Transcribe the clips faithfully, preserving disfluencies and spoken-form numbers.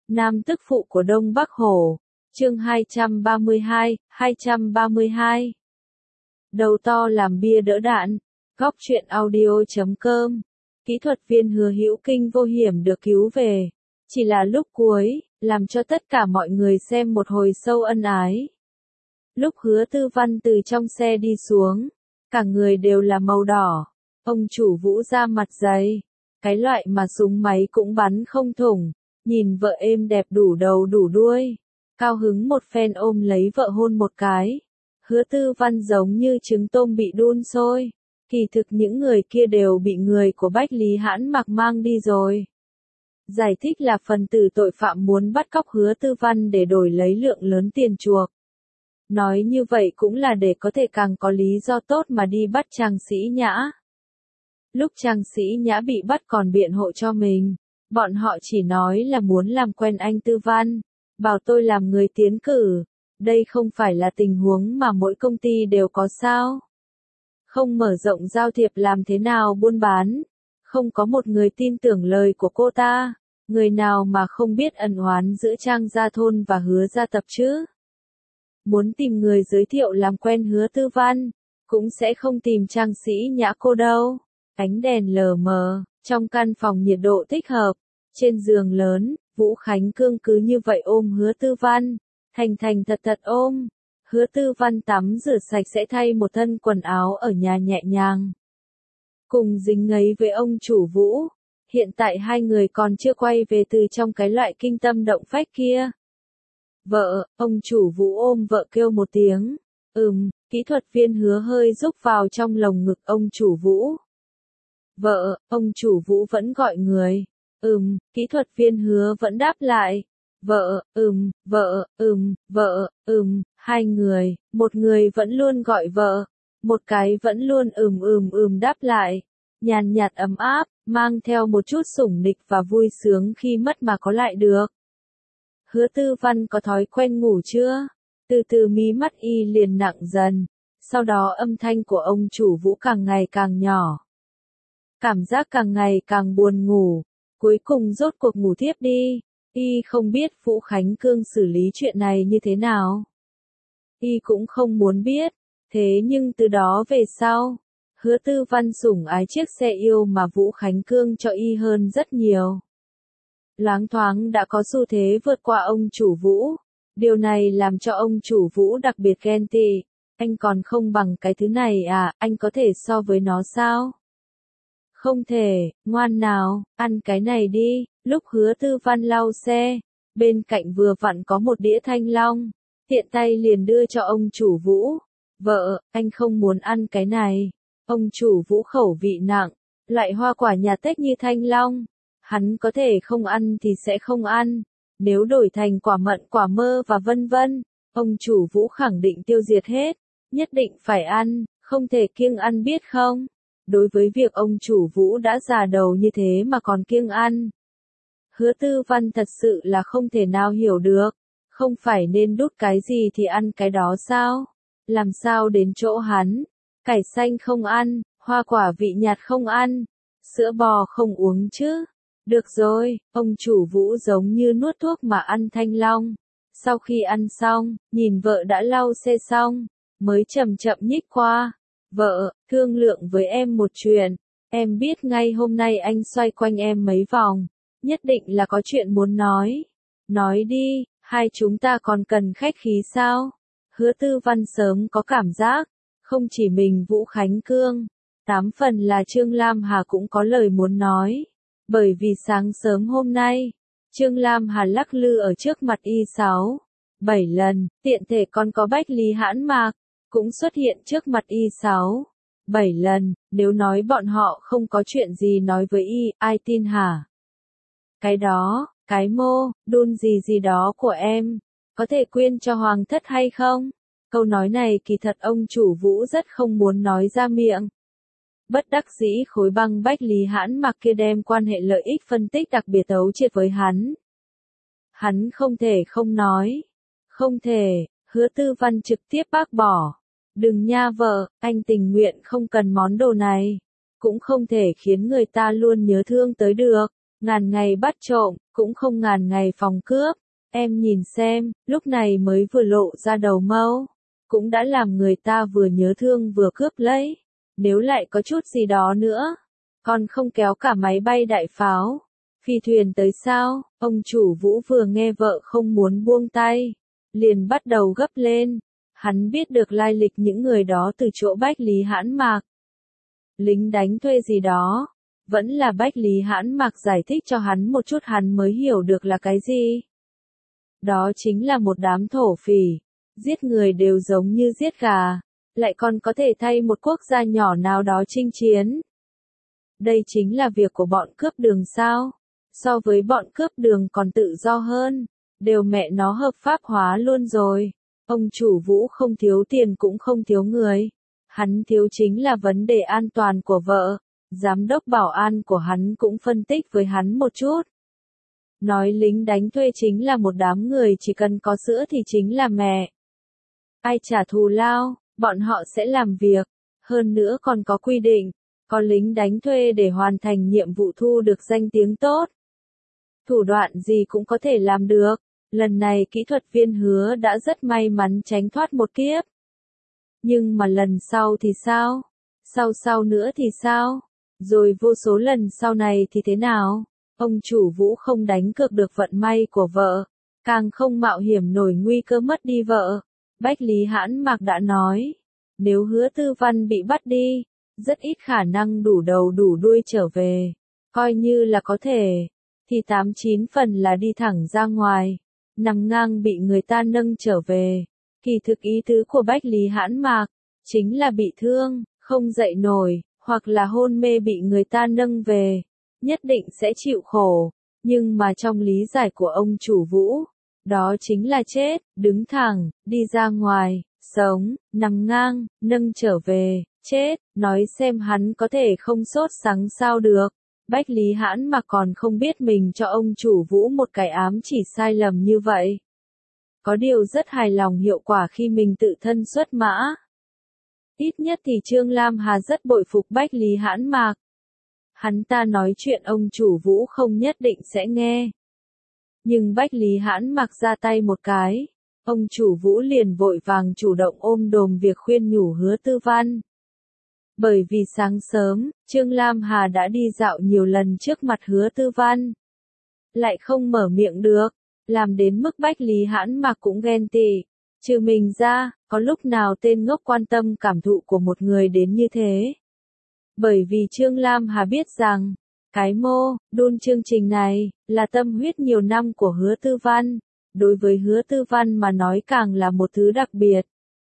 Nam tức phụ của Đông Bắc Hổ. Chương hai trăm ba mươi hai, hai trăm ba mươi hai. Đầu to làm bia đỡ đạn. Góc truyện audio chấm com. Kỹ thuật viên Hứa Hữu Kinh vô hiểm được cứu về. Chỉ là lúc cuối, làm cho tất cả mọi người xem một hồi sâu ân ái. Lúc Hứa Tư Văn từ trong xe đi xuống, cả người đều là màu đỏ. Ông chủ Vũ ra mặt dày, cái loại mà súng máy cũng bắn không thủng, nhìn vợ êm đẹp đủ đầu đủ đuôi, cao hứng một phen ôm lấy vợ hôn một cái. Hứa Tư Văn giống như trứng tôm bị đun sôi, kỳ thực những người kia đều bị người của Bách Lý Hãn Mặc mang đi rồi. Giải thích là phần tử tội phạm muốn bắt cóc Hứa Tư Văn để đổi lấy lượng lớn tiền chuộc. Nói như vậy cũng là để có thể càng có lý do tốt mà đi bắt Trang Sĩ Nhã. Lúc Trang Sĩ Nhã bị bắt còn biện hộ cho mình, bọn họ chỉ nói là muốn làm quen anh Tư Văn, bảo tôi làm người tiến cử. Đây không phải là tình huống mà mỗi công ty đều có sao? Không mở rộng giao thiệp làm thế nào buôn bán? Không có một người tin tưởng lời của cô ta, người nào mà không biết ẩn oán giữa Trang Gia Thôn và Hứa Gia Tập chứ? Muốn tìm người giới thiệu làm quen Hứa Tư Văn, cũng sẽ không tìm Trang Sĩ Nhã cô đâu. Ánh đèn lờ mờ, trong căn phòng nhiệt độ thích hợp, trên giường lớn, Vũ Khánh Cương cứ như vậy ôm Hứa Tư Văn, thành thành thật thật ôm. Hứa Tư Văn tắm rửa sạch sẽ thay một thân quần áo ở nhà nhẹ nhàng. Cùng dính ngấy với ông chủ Vũ, hiện tại hai người còn chưa quay về từ trong cái loại kinh tâm động phách kia. Vợ, ông chủ Vũ ôm vợ kêu một tiếng, ừm, kỹ thuật viên Hứa hơi rúc vào trong lồng ngực ông chủ Vũ. Vợ, ông chủ Vũ vẫn gọi người, ừm, kỹ thuật viên Hứa vẫn đáp lại. Vợ, ừm, vợ, ừm, vợ, ừm, hai người, một người vẫn luôn gọi vợ, một cái vẫn luôn ừm ừm ừm đáp lại, nhàn nhạt ấm áp, mang theo một chút sủng nịch và vui sướng khi mất mà có lại được. Hứa Tư Văn có thói quen ngủ chưa? Từ từ mí mắt y liền nặng dần, sau đó âm thanh của ông chủ Vũ càng ngày càng nhỏ. Cảm giác càng ngày càng buồn ngủ, cuối cùng rốt cuộc ngủ thiếp đi. Y không biết Vũ Khánh Cương xử lý chuyện này như thế nào. Y cũng không muốn biết, thế nhưng từ đó về sau, Hứa Tư Văn sủng ái chiếc xe yêu mà Vũ Khánh Cương cho Y hơn rất nhiều. Loáng thoáng đã có xu thế vượt qua ông chủ Vũ, điều này làm cho ông chủ Vũ đặc biệt ghen tị. Anh còn không bằng cái thứ này à, anh có thể so với nó sao? Không thể, ngoan nào, ăn cái này đi. Lúc Hứa Tư Văn lau xe, bên cạnh vừa vặn có một đĩa thanh long, tiện tay liền đưa cho ông chủ Vũ. Vợ, anh không muốn ăn cái này. Ông chủ Vũ khẩu vị nặng, loại hoa quả nhà Tết như thanh long, hắn có thể không ăn thì sẽ không ăn. Nếu đổi thành quả mận, quả mơ và vân vân, ông chủ Vũ khẳng định tiêu diệt hết, nhất định phải ăn, không thể kiêng ăn biết không? Đối với việc ông chủ Vũ đã già đầu như thế mà còn kiêng ăn, Hứa Tư Văn thật sự là không thể nào hiểu được. Không phải nên đút cái gì thì ăn cái đó sao? Làm sao đến chỗ hắn? Cải xanh không ăn, hoa quả vị nhạt không ăn, sữa bò không uống chứ? Được rồi, ông chủ Vũ giống như nuốt thuốc mà ăn thanh long. Sau khi ăn xong, nhìn vợ đã lau xe xong, mới chậm chậm nhích qua. Vợ, thương lượng với em một chuyện. Em biết ngay hôm nay anh xoay quanh em mấy vòng. Nhất định là có chuyện muốn nói. Nói đi, hai chúng ta còn cần khách khí sao? Hứa Tư Văn sớm có cảm giác, không chỉ mình Vũ Khánh Cương, tám phần là Trương Lam Hà cũng có lời muốn nói. Bởi vì sáng sớm hôm nay, Trương Lam Hà lắc lư ở trước mặt y sáu, bảy lần, tiện thể còn có Bách Lý Hãn Mạc, cũng xuất hiện trước mặt y sáu, bảy lần, nếu nói bọn họ không có chuyện gì nói với y, ai tin hả? Cái đó, cái mô, đun gì gì đó của em, có thể quyên cho hoàng thất hay không? Câu nói này kỳ thật ông chủ Vũ rất không muốn nói ra miệng. Bất đắc dĩ khối băng Bách Lý Hãn Mặc kia đem quan hệ lợi ích phân tích đặc biệt tấu triệt với hắn. Hắn không thể không nói. Không thể, Hứa Tư Văn trực tiếp bác bỏ. Đừng nha vợ, anh tình nguyện không cần món đồ này. Cũng không thể khiến người ta luôn nhớ thương tới được. Ngàn ngày bắt trộm, cũng không ngàn ngày phòng cướp. Em nhìn xem, lúc này mới vừa lộ ra đầu mâu, cũng đã làm người ta vừa nhớ thương vừa cướp lấy. Nếu lại có chút gì đó nữa, còn không kéo cả máy bay đại pháo, phi thuyền tới sao? Ông chủ Vũ vừa nghe vợ không muốn buông tay, liền bắt đầu gấp lên. Hắn biết được lai lịch những người đó từ chỗ Bách Lý Hãn Mạc. Lính đánh thuê gì đó, vẫn là Bách Lý Hãn Mạc giải thích cho hắn một chút hắn mới hiểu được là cái gì. Đó chính là một đám thổ phỉ, giết người đều giống như giết gà, lại còn có thể thay một quốc gia nhỏ nào đó chinh chiến. Đây chính là việc của bọn cướp đường sao? So với bọn cướp đường còn tự do hơn, đều mẹ nó hợp pháp hóa luôn rồi. Ông chủ Vũ không thiếu tiền cũng không thiếu người. Hắn thiếu chính là vấn đề an toàn của vợ. Giám đốc bảo an của hắn cũng phân tích với hắn một chút. Nói lính đánh thuê chính là một đám người chỉ cần có sữa thì chính là mẹ. Ai trả thù lao, bọn họ sẽ làm việc. Hơn nữa còn có quy định, có lính đánh thuê để hoàn thành nhiệm vụ thu được danh tiếng tốt. Thủ đoạn gì cũng có thể làm được. Lần này kỹ thuật viên Hứa đã rất may mắn tránh thoát một kiếp. Nhưng mà lần sau thì sao? Sau sau nữa thì sao? Rồi vô số lần sau này thì thế nào? Ông chủ Vũ không đánh cược được vận may của vợ, càng không mạo hiểm nổi nguy cơ mất đi vợ. Bách Lý Hãn Mạc đã nói, nếu Hứa Tư Văn bị bắt đi, rất ít khả năng đủ đầu đủ đuôi trở về. Coi như là có thể, thì tám chín phần là đi thẳng ra ngoài, nằm ngang bị người ta nâng trở về. Kỳ thực ý tứ của Bách Lý Hãn Mạc, chính là bị thương, không dậy nổi, hoặc là hôn mê bị người ta nâng về, nhất định sẽ chịu khổ. Nhưng mà trong lý giải của ông chủ Vũ, đó chính là chết, đứng thẳng, đi ra ngoài, sống, nằm ngang, nâng trở về, chết, nói xem hắn có thể không sốt sắng sao được. Bách Lý Hãn mà còn không biết mình cho ông chủ Vũ một cái ám chỉ sai lầm như vậy. Có điều rất hài lòng hiệu quả khi mình tự thân xuất mã. Ít nhất thì Trương Lam Hà rất bội phục Bách Lý Hãn Mạc. Hắn ta nói chuyện ông chủ Vũ không nhất định sẽ nghe. Nhưng Bách Lý Hãn Mạc ra tay một cái, ông chủ Vũ liền vội vàng chủ động ôm đồm việc khuyên nhủ Hứa Tư Văn. Bởi vì sáng sớm, Trương Lam Hà đã đi dạo nhiều lần trước mặt Hứa Tư Văn. Lại không mở miệng được, làm đến mức Bách Lý Hãn Mạc cũng ghen tị. Trừ mình ra, có lúc nào tên ngốc quan tâm cảm thụ của một người đến như thế. Bởi vì Trương Lam Hà biết rằng, cái mô, đun chương trình này, là tâm huyết nhiều năm của Hứa Tư Văn. Đối với Hứa Tư Văn mà nói càng là một thứ đặc biệt.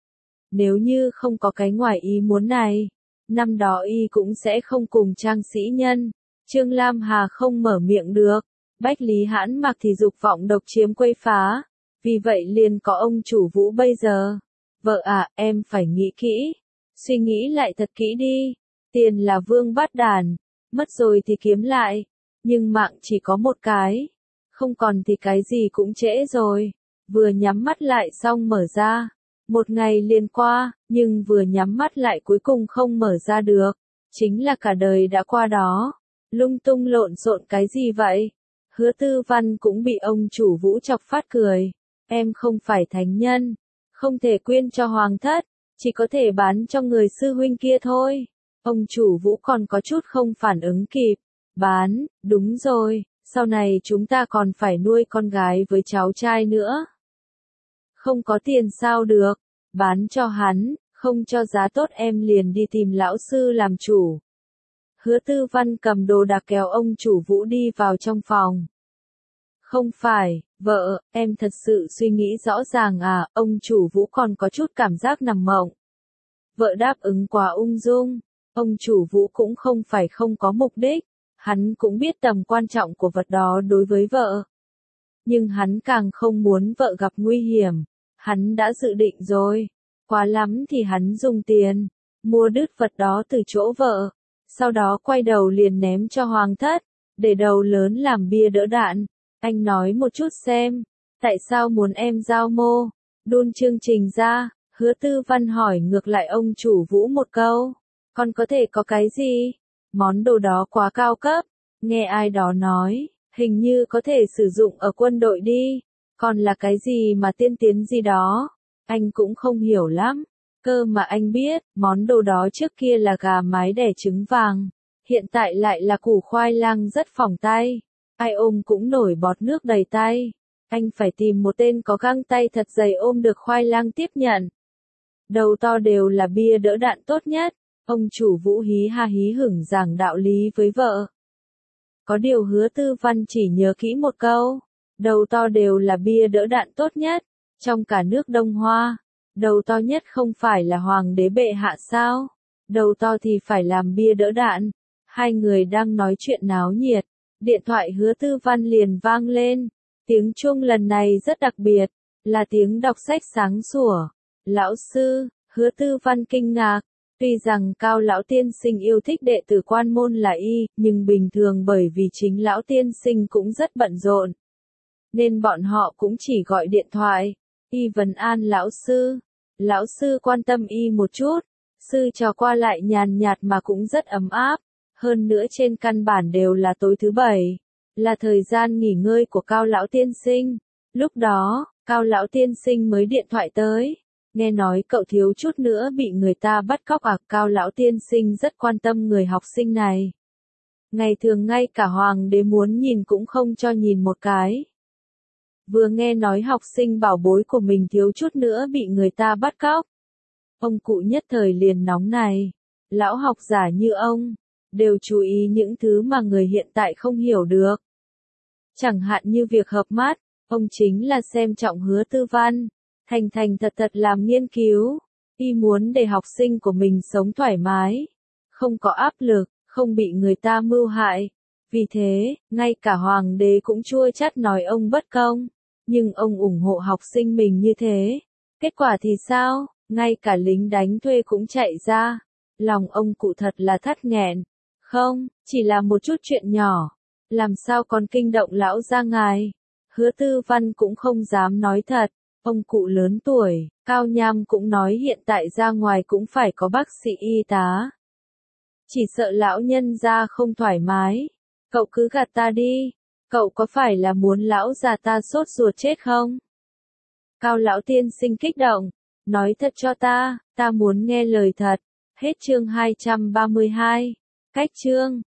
Nếu như không có cái ngoài ý muốn này, năm đó y cũng sẽ không cùng Trang Sĩ Nhân. Trương Lam Hà không mở miệng được, Bách Lý Hãn Mạc thì dục vọng độc chiếm quấy phá. Vì vậy liền có ông chủ Vũ bây giờ. Vợ à, em phải nghĩ kỹ. Suy nghĩ lại thật kỹ đi. Tiền là vương bát đàn. Mất rồi thì kiếm lại. Nhưng mạng chỉ có một cái. Không còn thì cái gì cũng trễ rồi. Vừa nhắm mắt lại xong mở ra. Một ngày liền qua, nhưng vừa nhắm mắt lại cuối cùng không mở ra được. Chính là cả đời đã qua đó. Lung tung lộn xộn cái gì vậy? Hứa Tư Văn cũng bị ông chủ Vũ chọc phát cười. Em không phải thánh nhân, không thể quyên cho hoàng thất, chỉ có thể bán cho người sư huynh kia thôi. Ông chủ Vũ còn có chút không phản ứng kịp. Bán, đúng rồi, sau này chúng ta còn phải nuôi con gái với cháu trai nữa. Không có tiền sao được, bán cho hắn, không cho giá tốt em liền đi tìm lão sư làm chủ. Hứa Tư Văn cầm đồ đạc kéo ông chủ Vũ đi vào trong phòng. Không phải, vợ, em thật sự suy nghĩ rõ ràng à, ông chủ Vũ còn có chút cảm giác nằm mộng. Vợ đáp ứng quá ung dung, ông chủ Vũ cũng không phải không có mục đích, hắn cũng biết tầm quan trọng của vật đó đối với vợ. Nhưng hắn càng không muốn vợ gặp nguy hiểm, hắn đã dự định rồi, quá lắm thì hắn dùng tiền, mua đứt vật đó từ chỗ vợ, sau đó quay đầu liền ném cho hoàng thất, để đầu lớn làm bia đỡ đạn. Anh nói một chút xem, tại sao muốn em giao mô, đun chương trình ra? Hứa Tư Văn hỏi ngược lại ông chủ Vũ một câu, còn có thể có cái gì? Món đồ đó quá cao cấp, Nghe ai đó nói, hình như có thể sử dụng ở quân đội đi, còn là cái gì mà tiên tiến gì đó, anh cũng không hiểu lắm. Cơ mà anh biết, món đồ đó trước kia là gà mái đẻ trứng vàng, hiện tại lại là củ khoai lang rất phỏng tay. Ai ôm cũng nổi bọt nước đầy tay. Anh phải tìm một tên có găng tay thật dày ôm được khoai lang tiếp nhận. Đầu to đều là bia đỡ đạn tốt nhất. Ông chủ Vũ hí ha hí hửng giảng đạo lý với vợ. Có điều Hứa Tư Văn chỉ nhớ kỹ một câu. Đầu to đều là bia đỡ đạn tốt nhất. Trong cả nước Đông Hoa, đầu to nhất không phải là hoàng đế bệ hạ sao? Đầu to thì phải làm bia đỡ đạn. Hai người đang nói chuyện náo nhiệt. Điện thoại Hứa Tư Văn liền vang lên. Tiếng chuông lần này rất đặc biệt, là tiếng đọc sách sáng sủa. Lão sư, Hứa Tư Văn kinh ngạc. Tuy rằng Cao lão tiên sinh yêu thích đệ tử quan môn là y, nhưng bình thường bởi vì chính lão tiên sinh cũng rất bận rộn, nên bọn họ cũng chỉ gọi điện thoại. Y vấn an lão sư. Lão sư quan tâm y một chút. Sư trò qua lại nhàn nhạt mà cũng rất ấm áp. Hơn nữa trên căn bản đều là tối thứ bảy, là thời gian nghỉ ngơi của Cao lão tiên sinh. Lúc đó, Cao lão tiên sinh mới điện thoại tới. Nghe nói cậu thiếu chút nữa bị người ta bắt cóc à? Cao lão tiên sinh rất quan tâm người học sinh này. Ngày thường ngay cả hoàng đế muốn nhìn cũng không cho nhìn một cái. Vừa nghe nói học sinh bảo bối của mình thiếu chút nữa bị người ta bắt cóc, ông cụ nhất thời liền nóng này. Lão học giả như ông, đều chú ý những thứ mà người hiện tại không hiểu được. Chẳng hạn như việc hợp mắt, ông chính là xem trọng Hứa Tư Văn, thành thành thật thật làm nghiên cứu. Y muốn để học sinh của mình sống thoải mái, không có áp lực, không bị người ta mưu hại. Vì thế, ngay cả hoàng đế cũng chua chát nói ông bất công, nhưng ông ủng hộ học sinh mình như thế. Kết quả thì sao? Ngay cả lính đánh thuê cũng chạy ra. Lòng ông cụ thật là thắt nghẹn. Không, chỉ là một chút chuyện nhỏ, làm sao còn kinh động lão gia ngài. Hứa Tư Văn cũng không dám nói thật. Ông cụ lớn tuổi, Cao Nham cũng nói hiện tại ra ngoài cũng phải có bác sĩ y tá. Chỉ sợ lão nhân gia không thoải mái. Cậu cứ gạt ta đi. Cậu có phải là muốn lão già ta sốt ruột chết không? Cao lão tiên sinh kích động. Nói thật cho ta, ta muốn nghe lời thật. Hết chương hai trăm ba mươi hai. Cách chương.